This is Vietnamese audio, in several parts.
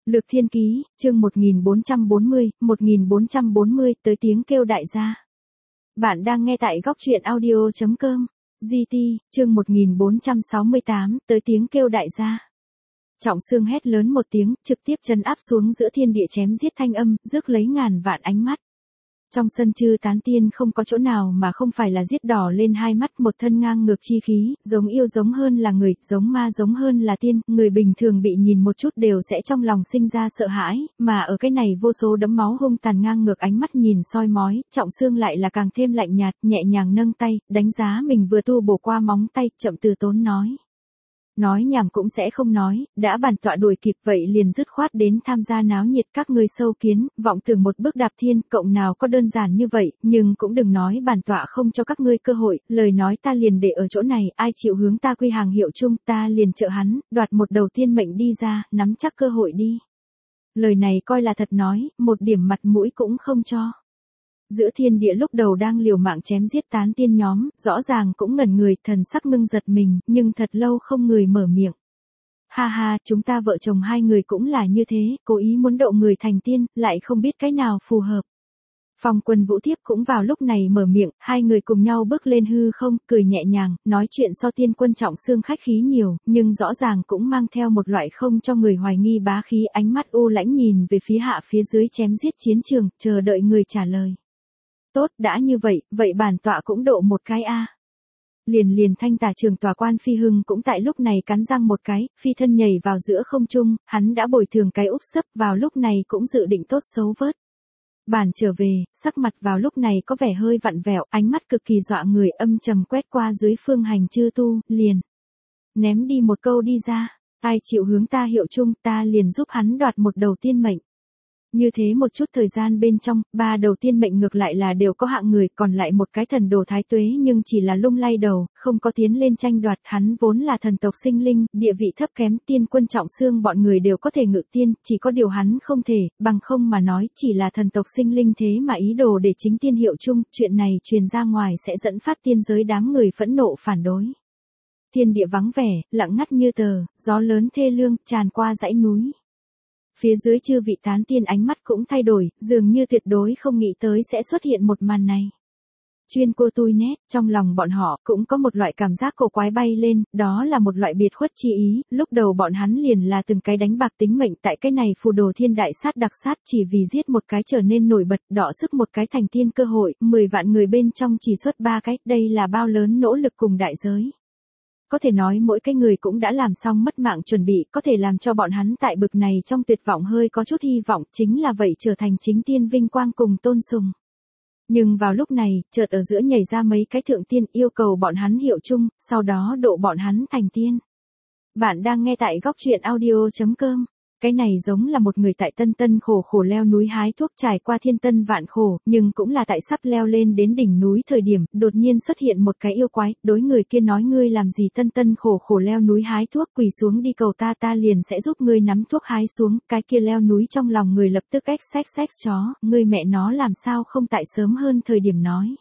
Lược Thiên Ký, chương 1440, tới tiếng kêu đại gia. Bạn đang nghe tại góc truyện audio.com. GT, chương 1468, tới tiếng kêu đại gia. Trọng Sương hét lớn một tiếng, trực tiếp trấn áp xuống giữa thiên địa chém giết thanh âm, rước lấy ngàn vạn ánh mắt. Trong sân chư tán tiên không có chỗ nào mà không phải là giết đỏ lên hai mắt, một thân ngang ngược chi khí, giống yêu giống hơn là người, giống ma giống hơn là tiên, người bình thường bị nhìn một chút đều sẽ trong lòng sinh ra sợ hãi, mà ở cái này vô số đấm máu hung tàn ngang ngược ánh mắt nhìn soi mói, Trọng Sương lại là càng thêm lạnh nhạt, nhẹ nhàng nâng tay, đánh giá mình vừa tu bổ qua móng tay, chậm từ tốn nói. Nói nhảm cũng sẽ không nói, đã bản tọa đuổi kịp vậy liền dứt khoát đến tham gia náo nhiệt các ngươi sâu kiến, vọng tưởng một bước đạp thiên, cộng nào có đơn giản như vậy, nhưng cũng đừng nói bản tọa không cho các ngươi cơ hội, lời nói ta liền để ở chỗ này, ai chịu hướng ta quy hàng hiệu chung, ta liền trợ hắn, đoạt một đầu tiên mệnh đi ra, nắm chắc cơ hội đi. Lời này coi là thật nói, một điểm mặt mũi cũng không cho. Giữa thiên địa lúc đầu đang liều mạng chém giết tán tiên nhóm, rõ ràng cũng ngẩn người, thần sắc ngưng giật mình, nhưng thật lâu không người mở miệng. Ha ha, chúng ta vợ chồng hai người cũng là như thế, cố ý muốn độ người thành tiên, lại không biết cái nào phù hợp. Phong Quân Vũ Thiếp cũng vào lúc này mở miệng, hai người cùng nhau bước lên hư không, cười nhẹ nhàng, nói chuyện so Tiên Quân Trọng Sương khách khí nhiều, nhưng rõ ràng cũng mang theo một loại không cho người hoài nghi bá khí, ánh mắt u lãnh nhìn về phía hạ phía dưới chém giết chiến trường, chờ đợi người trả lời. Tốt, đã như vậy, vậy bản tọa cũng độ một cái a. Liền Thanh Tà Trường Tòa Quan Phi Hưng cũng tại lúc này cắn răng một cái, phi thân nhảy vào giữa không trung, hắn đã bồi thường cái úp sấp, vào lúc này cũng dự định tốt xấu vớt. Bản trở về, sắc mặt vào lúc này có vẻ hơi vặn vẹo, ánh mắt cực kỳ dọa người, âm trầm quét qua dưới phương hành chư tu, liền ném đi một câu đi ra, ai chịu hướng ta hiệu chung, ta liền giúp hắn đoạt một đầu tiên mệnh. Như thế một chút thời gian bên trong, ba đầu tiên mệnh ngược lại là đều có hạng người, còn lại một cái thần đồ thái tuế nhưng chỉ là lung lay đầu, không có tiến lên tranh đoạt, hắn vốn là thần tộc sinh linh, địa vị thấp kém, Tiên Quân Trọng Sương bọn người đều có thể ngự tiên, chỉ có điều hắn không thể, bằng không mà nói, chỉ là thần tộc sinh linh thế mà ý đồ để chính tiên hiệu chung, chuyện này truyền ra ngoài sẽ dẫn phát tiên giới đám người phẫn nộ phản đối. Thiên địa vắng vẻ, lặng ngắt như tờ, gió lớn thê lương, tràn qua dãy núi. Phía dưới chư vị tán tiên ánh mắt cũng thay đổi, dường như tuyệt đối không nghĩ tới sẽ xuất hiện một màn này. Chuyên cô tui nét, trong lòng bọn họ cũng có một loại cảm giác cổ quái bay lên, đó là một loại biệt khuất chi ý, lúc đầu bọn hắn liền là từng cái đánh bạc tính mệnh tại cái này phù đồ thiên đại sát đặc sát chỉ vì giết một cái trở nên nổi bật, đọ sức một cái thành tiên cơ hội, 10 vạn người bên trong chỉ xuất 3 cái, đây là bao lớn nỗ lực cùng đại giới. Có thể nói mỗi cái người cũng đã làm xong mất mạng chuẩn bị, có thể làm cho bọn hắn tại bực này trong tuyệt vọng hơi có chút hy vọng, chính là vậy trở thành chính tiên vinh quang cùng tôn sùng. Nhưng vào lúc này, chợt ở giữa nhảy ra mấy cái thượng tiên yêu cầu bọn hắn hiệu chung, sau đó độ bọn hắn thành tiên. Bạn đang nghe tại góc truyện audio.com. Cái này giống là một người tại tân khổ leo núi hái thuốc trải qua thiên tân vạn khổ, nhưng cũng là tại sắp leo lên đến đỉnh núi thời điểm, đột nhiên xuất hiện một cái yêu quái, đối người kia nói ngươi làm gì tân khổ leo núi hái thuốc, quỳ xuống đi cầu ta liền sẽ giúp ngươi nắm thuốc hái xuống, cái kia leo núi trong lòng người lập tức xách chó, ngươi mẹ nó làm sao không tại sớm hơn thời điểm nói.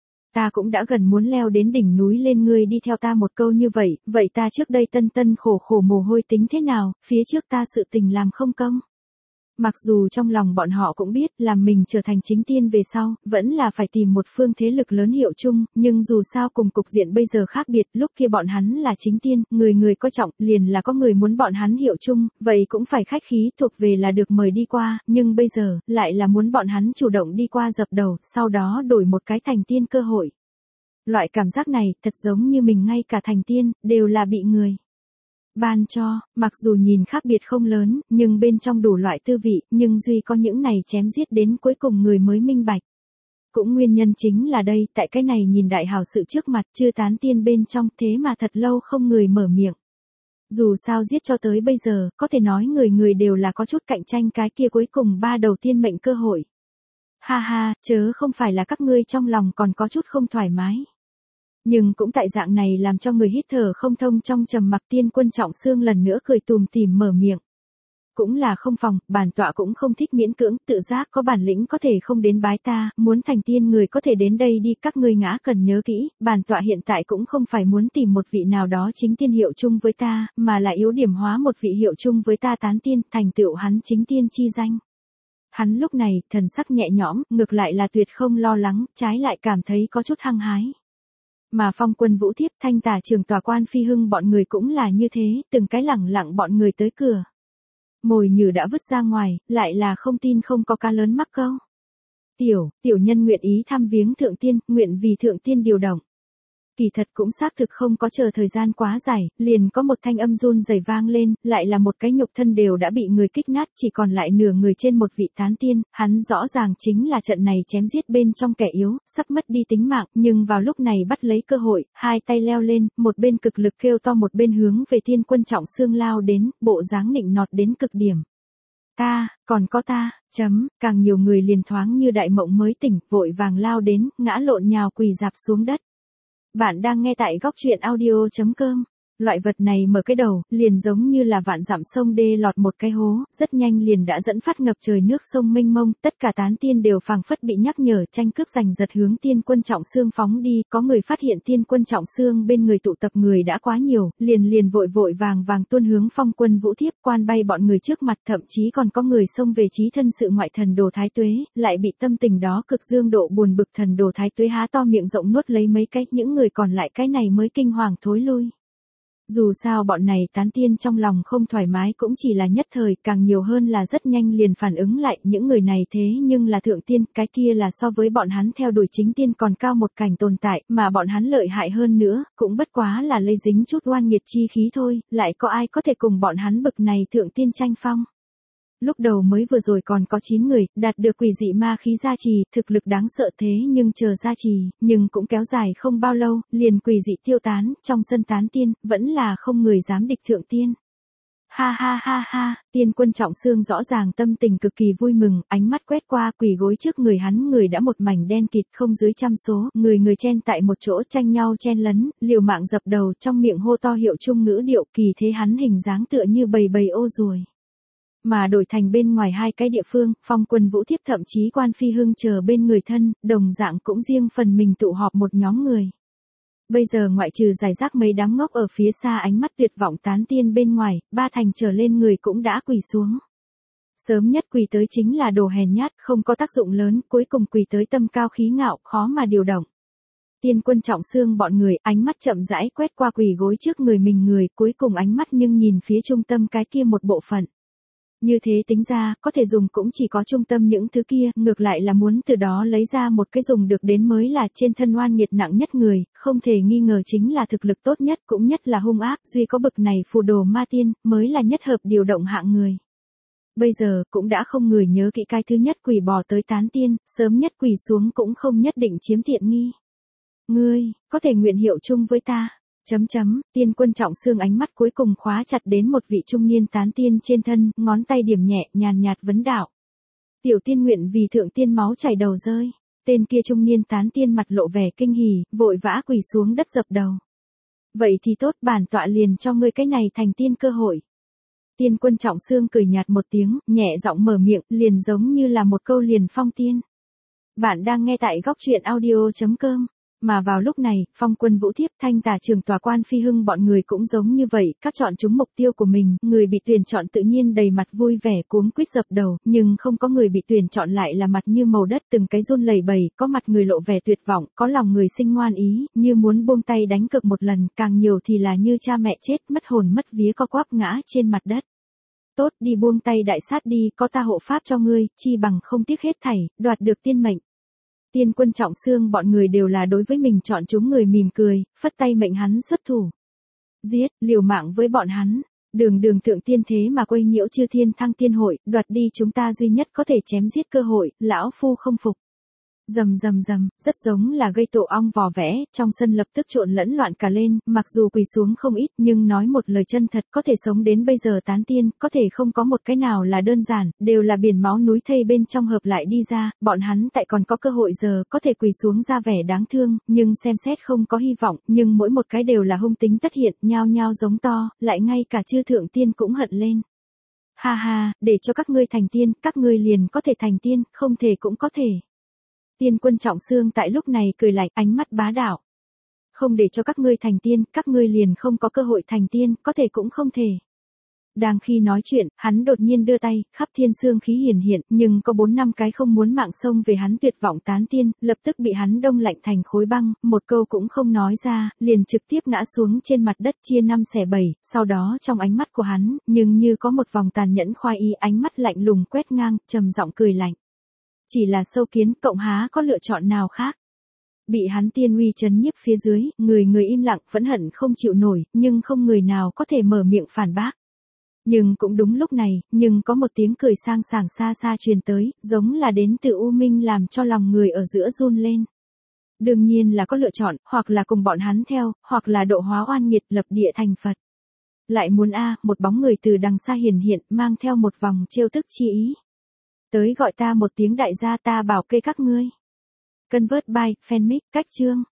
Ta cũng đã gần muốn leo đến đỉnh núi lên, ngươi đi theo ta một câu như vậy ta trước đây tân khổ mồ hôi tính thế nào, phía trước ta sự tình làm không công. Mặc dù trong lòng bọn họ cũng biết làm mình trở thành chính tiên về sau, vẫn là phải tìm một phương thế lực lớn hiệu chung, nhưng dù sao cùng cục diện bây giờ khác biệt, lúc kia bọn hắn là chính tiên, người coi trọng, liền là có người muốn bọn hắn hiệu chung, vậy cũng phải khách khí thuộc về là được mời đi qua, nhưng bây giờ, lại là muốn bọn hắn chủ động đi qua dập đầu, sau đó đổi một cái thành tiên cơ hội. Loại cảm giác này, thật giống như mình ngay cả thành tiên, đều là bị người ban cho, mặc dù nhìn khác biệt không lớn, nhưng bên trong đủ loại tư vị, nhưng duy có những này chém giết đến cuối cùng người mới minh bạch. Cũng nguyên nhân chính là đây, tại cái này nhìn đại hào sự trước mặt, chư tán tiên bên trong, thế mà thật lâu không người mở miệng. Dù sao giết cho tới bây giờ, có thể nói người đều là có chút cạnh tranh cái kia cuối cùng ba đầu tiên mệnh cơ hội. Ha ha, chớ không phải là các ngươi trong lòng còn có chút không thoải mái. Nhưng cũng tại dạng này làm cho người hít thở không thông trong trầm mặc, Tiên Quân Trọng Sương lần nữa cười tùm tìm mở miệng. cũng là không phòng, bản tọa cũng không thích miễn cưỡng, tự giác có bản lĩnh có thể không đến bái ta, muốn thành tiên người có thể đến đây đi, các ngươi ngã cần nhớ kỹ, bản tọa hiện tại cũng không phải muốn tìm một vị nào đó chính tiên hiệu chung với ta, mà là yếu điểm hóa một vị hiệu chung với ta tán tiên, thành tựu hắn chính tiên chi danh. Hắn lúc này, thần sắc nhẹ nhõm, ngược lại là tuyệt không lo lắng, trái lại cảm thấy có chút hăng hái. Mà Phong Quân Vũ Thiếp, Thanh Tả Trường Tòa Quan Phi Hưng bọn người cũng là như thế, từng cái lẳng lặng bọn người tới cửa. Mồi nhử đã vứt ra ngoài, lại là không tin không có cá lớn mắc câu. Tiểu nhân nguyện ý thăm viếng thượng tiên, nguyện vì thượng tiên điều động. Kỳ thật cũng xác thực không có chờ thời gian quá dài, liền có một thanh âm run rẩy vang lên, lại là một cái nhục thân đều đã bị người kích nát, chỉ còn lại nửa người trên một vị tán tiên, hắn rõ ràng chính là trận này chém giết bên trong kẻ yếu, sắp mất đi tính mạng, nhưng vào lúc này bắt lấy cơ hội, hai tay leo lên, một bên cực lực kêu to một bên hướng về Tiên Quân Trọng Xương lao đến, bộ dáng nịnh nọt đến cực điểm. Còn có ta, càng nhiều người liền thoáng như đại mộng mới tỉnh, vội vàng lao đến, ngã lộn nhào quỳ dạp xuống đất. Bạn đang nghe tại góc truyện audio.com. Loại vật này mở cái đầu, liền giống như là vạn dặm sông đê lọt một cái hố, rất nhanh liền đã dẫn phát ngập trời nước sông mênh mông, tất cả tán tiên đều phảng phất bị nhắc nhở, tranh cướp giành giật hướng Tiên Quân Trọng Xương phóng đi, có người phát hiện Tiên Quân Trọng Xương bên người tụ tập người đã quá nhiều, liền vội vàng tuôn hướng Phong Quân Vũ Thiếp, quan bay bọn người trước mặt, thậm chí còn có người xông về chí thân sự ngoại thần Đồ Thái Tuế, lại bị tâm tình đó cực dương độ buồn bực thần Đồ Thái Tuế há to miệng rộng nuốt lấy mấy cái, những người còn lại cái này mới kinh hoàng thối lui. Dù sao bọn này tán tiên trong lòng không thoải mái cũng chỉ là nhất thời, càng nhiều hơn là rất nhanh liền phản ứng lại, những người này thế nhưng là thượng tiên, cái kia là so với bọn hắn theo đuổi chính tiên còn cao một cảnh tồn tại, mà bọn hắn lợi hại hơn nữa, cũng bất quá là lấy dính chút oan nghiệt chi khí thôi, lại có ai có thể cùng bọn hắn bực này thượng tiên tranh phong. Lúc đầu mới vừa rồi còn có 9 người, đạt được quỷ dị ma khí gia trì, thực lực đáng sợ thế nhưng chờ gia trì, nhưng cũng kéo dài không bao lâu, liền quỷ dị tiêu tán, trong sân tán tiên, vẫn là không người dám địch thượng tiên. Ha, Tiên Quân Trọng Xương rõ ràng tâm tình cực kỳ vui mừng, ánh mắt quét qua quỳ gối trước người hắn người đã một mảnh đen kịt không dưới trăm số, người chen tại một chỗ tranh nhau chen lấn, liều mạng dập đầu trong miệng hô to hiệu chung ngữ điệu, kỳ thế hắn hình dáng tựa như bầy ô ruồi. Mà đổi thành bên ngoài hai cái địa phương, Phong Quân Vũ Thiếp thậm chí Quan Phi Hưng chờ bên người thân, đồng dạng cũng riêng phần mình tụ họp một nhóm người. Bây giờ ngoại trừ giải rác mấy đám ngốc ở phía xa ánh mắt tuyệt vọng tán tiên bên ngoài, 3 thành trở lên người cũng đã quỳ xuống. Sớm nhất quỳ tới chính là đồ hèn nhát, không có tác dụng lớn, cuối cùng quỳ tới tâm cao khí ngạo, khó mà điều động. Tiên Quân Trọng Xương bọn người, ánh mắt chậm rãi quét qua quỳ gối trước người mình người, cuối cùng ánh mắt nhưng nhìn phía trung tâm cái kia một bộ phận. Như thế tính ra, có thể dùng cũng chỉ có trung tâm những thứ kia, ngược lại là muốn từ đó lấy ra một cái dùng được đến mới là trên thân oan nghiệt nặng nhất người, không thể nghi ngờ chính là thực lực tốt nhất cũng nhất là hung ác, duy có bực này phù đồ ma tiên, mới là nhất hợp điều động hạng người. Bây giờ, cũng đã không người nhớ kỹ cái thứ nhất quỳ bò tới tán tiên, sớm nhất quỳ xuống cũng không nhất định chiếm tiện nghi. Ngươi, có thể nguyện hiệu chung với ta. Tiên Quân Trọng Xương ánh mắt cuối cùng khóa chặt đến một vị trung niên tán tiên trên thân, ngón tay điểm nhẹ, nhàn nhạt vấn đạo. Tiểu tiên nguyện vì thượng tiên máu chảy đầu rơi. Tên kia trung niên tán tiên mặt lộ vẻ kinh hỉ, vội vã quỳ xuống đất dập đầu. Vậy thì tốt, bản tọa liền cho ngươi cái này thành tiên cơ hội. Tiên Quân Trọng Xương cười nhạt một tiếng, nhẹ giọng mở miệng, liền giống như là một câu liền phong tiên. Bạn đang nghe tại góc truyện audio.com. Mà vào lúc này, Phong Quân Vũ Thiếp, Thanh Tả Trường Tòa Quan Phi Hưng bọn người cũng giống như vậy, các chọn chúng mục tiêu của mình, người bị tuyển chọn tự nhiên đầy mặt vui vẻ cuống quýt dập đầu, nhưng không có người bị tuyển chọn lại là mặt như màu đất từng cái run lẩy bẩy, có mặt người lộ vẻ tuyệt vọng, có lòng người sinh ngoan ý, như muốn buông tay đánh cược một lần, càng nhiều thì là như cha mẹ chết, mất hồn mất vía co quắp ngã trên mặt đất. Tốt, đi buông tay đại sát đi, có ta hộ pháp cho ngươi, chi bằng không tiếc hết thảy, đoạt được tiên mệnh. Tiên Quân Trọng Xương bọn người đều là đối với mình chọn chúng người mỉm cười, phất tay mệnh hắn xuất thủ. Giết, liều mạng với bọn hắn, đường thượng tiên thế mà quấy nhiễu chư thiên thăng tiên hội, đoạt đi chúng ta duy nhất có thể chém giết cơ hội, lão phu không phục. Rầm, rất giống là gây tổ ong vò vẽ, trong sân lập tức trộn lẫn loạn cả lên, mặc dù quỳ xuống không ít nhưng nói một lời chân thật có thể sống đến bây giờ tán tiên, có thể không có một cái nào là đơn giản, đều là biển máu núi thây bên trong hợp lại đi ra, bọn hắn tại còn có cơ hội giờ có thể quỳ xuống ra vẻ đáng thương, nhưng xem xét không có hy vọng, nhưng mỗi một cái đều là hung tính tất hiện, nhao nhao giống to, lại ngay cả chư thượng tiên cũng hận lên. Ha ha, để cho các ngươi thành tiên, các ngươi liền có thể thành tiên, không thể cũng có thể. Tiên quân Trọng Xương tại lúc này cười lạnh, ánh mắt bá đạo. Không để cho các ngươi thành tiên, các ngươi liền không có cơ hội thành tiên, có thể cũng không thể. Đang khi nói chuyện, hắn đột nhiên đưa tay, khắp thiên xương khí hiển hiện, nhưng có 4-5 cái không muốn mạng xông về hắn tuyệt vọng tán tiên, lập tức bị hắn đông lạnh thành khối băng, một câu cũng không nói ra, liền trực tiếp ngã xuống trên mặt đất chia 5/7, sau đó trong ánh mắt của hắn, nhưng như có một vòng tàn nhẫn khoai ý, ánh mắt lạnh lùng quét ngang, trầm giọng cười lạnh. Chỉ là sâu kiến, cộng há có lựa chọn nào khác. Bị hắn tiên uy trấn nhiếp phía dưới, người im lặng, phẫn hận không chịu nổi, nhưng không người nào có thể mở miệng phản bác. Nhưng cũng đúng lúc này, nhưng có một tiếng cười sang sảng xa xa truyền tới, giống là đến từ U Minh làm cho lòng người ở giữa run lên. Đương nhiên là có lựa chọn, hoặc là cùng bọn hắn theo, hoặc là độ hóa oan nghiệt lập địa thành Phật. Lại muốn một bóng người từ đằng xa hiển hiện, mang theo một vòng trêu tức chi ý. Tới gọi ta một tiếng đại gia, ta bảo kê các ngươi. Convert by, fanmic, cách chương.